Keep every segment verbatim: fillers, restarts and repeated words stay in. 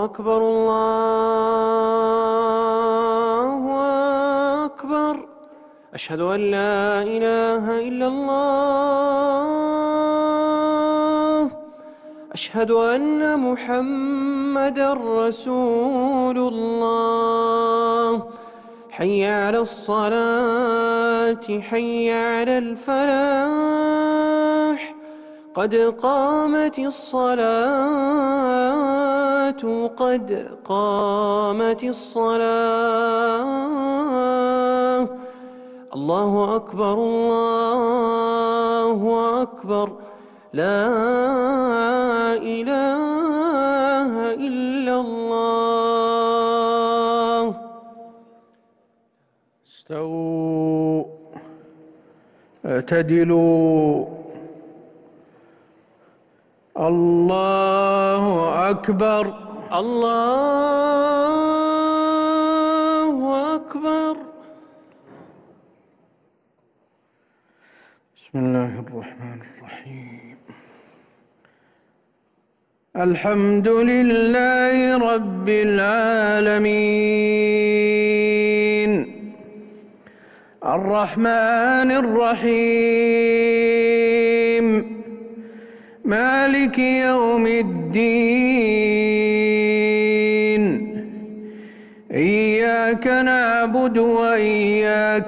أكبر الله أكبر. أشهد أن لا إله إلا الله. أشهد أن محمدًا رسول الله. حي على الصلاة حي على الفلاح. قد قامت الصلاة قد قامت الصلاة. الله أكبر الله أكبر. لا إله إلا الله. استووا اعتدلوا. الله أكبر الله أكبر. بسم الله الرحمن الرحيم. الحمد لله رب العالمين الرحمن الرحيم مالك يوم الدين. إياك نعبد وإياك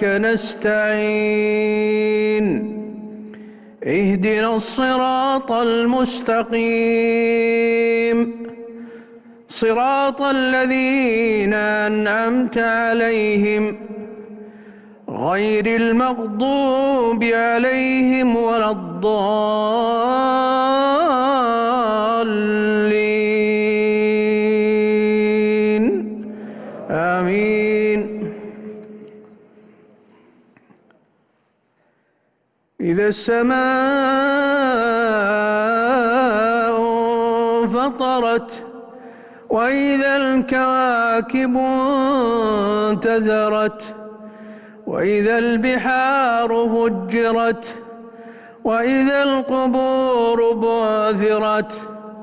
نستعين. اهدنا الصراط المستقيم صراط الذين أنعمت عليهم غير المغضوب عليهم ولا الضالين. آمين. إذا السماء انفطرت وإذا الكواكب انتثرت وإذا البحار فجرت وإذا القبور بعثرت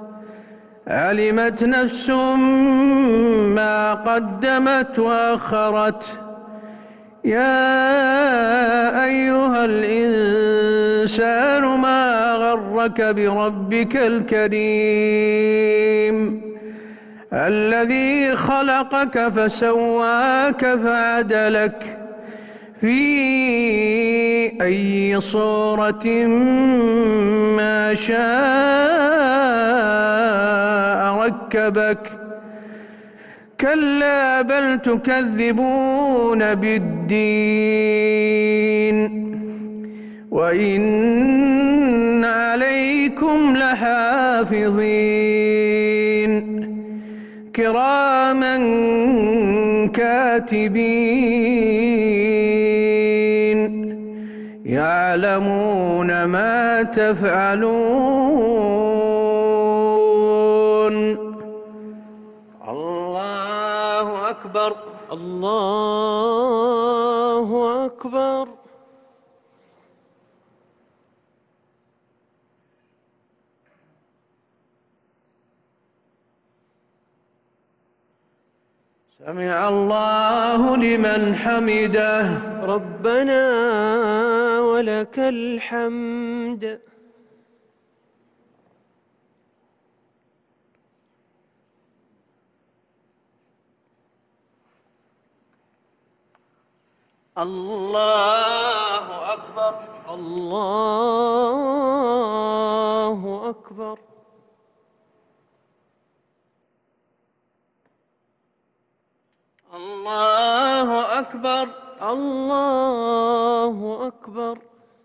علمت نفس ما قدمت وأخرت. يا أيها الإنسان ما غرك بربك الكريم الذي خلقك فسواك فعدلك في أي صورة ما شاء ركبك. كلا بل تكذبون بالدين وإن عليكم لحافظين كراما كاتبين يعلمون ما تفعلون. الله أكبر الله أكبر. سمع الله لمن حمده. ربنا ولك الحمد. الله أكبر الله أكبر. الله أكبر الله أكبر.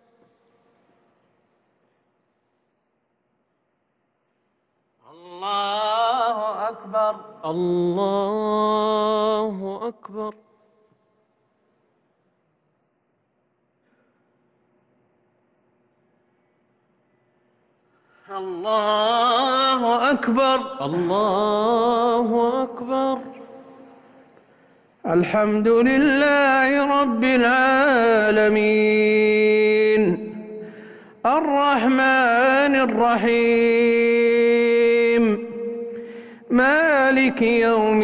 الله أكبر الله أكبر. الله أكبر الله أكبر. الحمد لله رب العالمين الرحمن الرحيم مالك يوم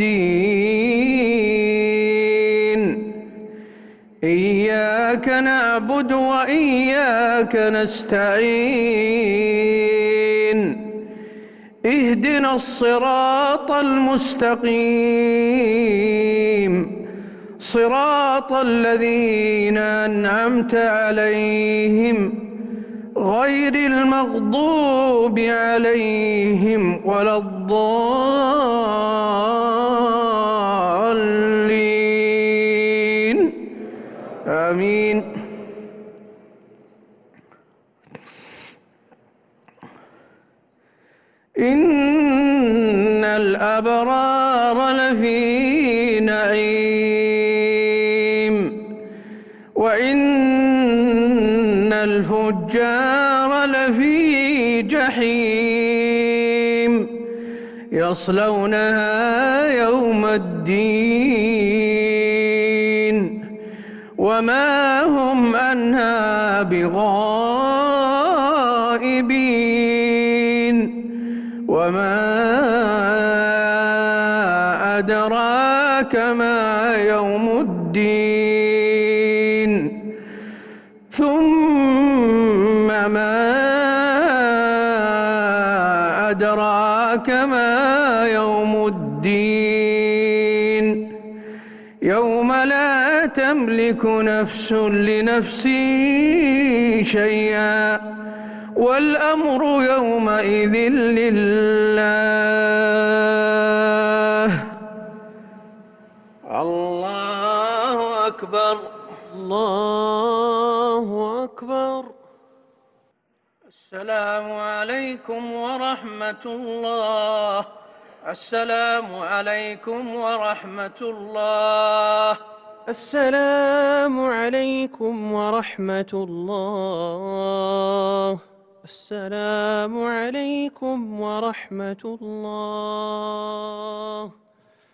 الدين إياك نعبد وإياك نستعين اهدنا الصراط المستقيم صراط الذين أنعمت عليهم غير المغضوب عليهم ولا الضالين آمين. إن الأبرار لفي نعيم وإن الفجار لفي جحيم يصلونها يوم الدين وما هم عنها بغائبين. وما أدراك ما يوم الدين ثم ما أدراك ما يوم الدين يوم لا تملك نفس لنفس شيئا والأمر يومئذ لله. الله أكبر. الله أكبر. السلام عليكم ورحمة الله. السلام عليكم ورحمة الله. السلام عليكم ورحمة الله. السلام عليكم ورحمة الله.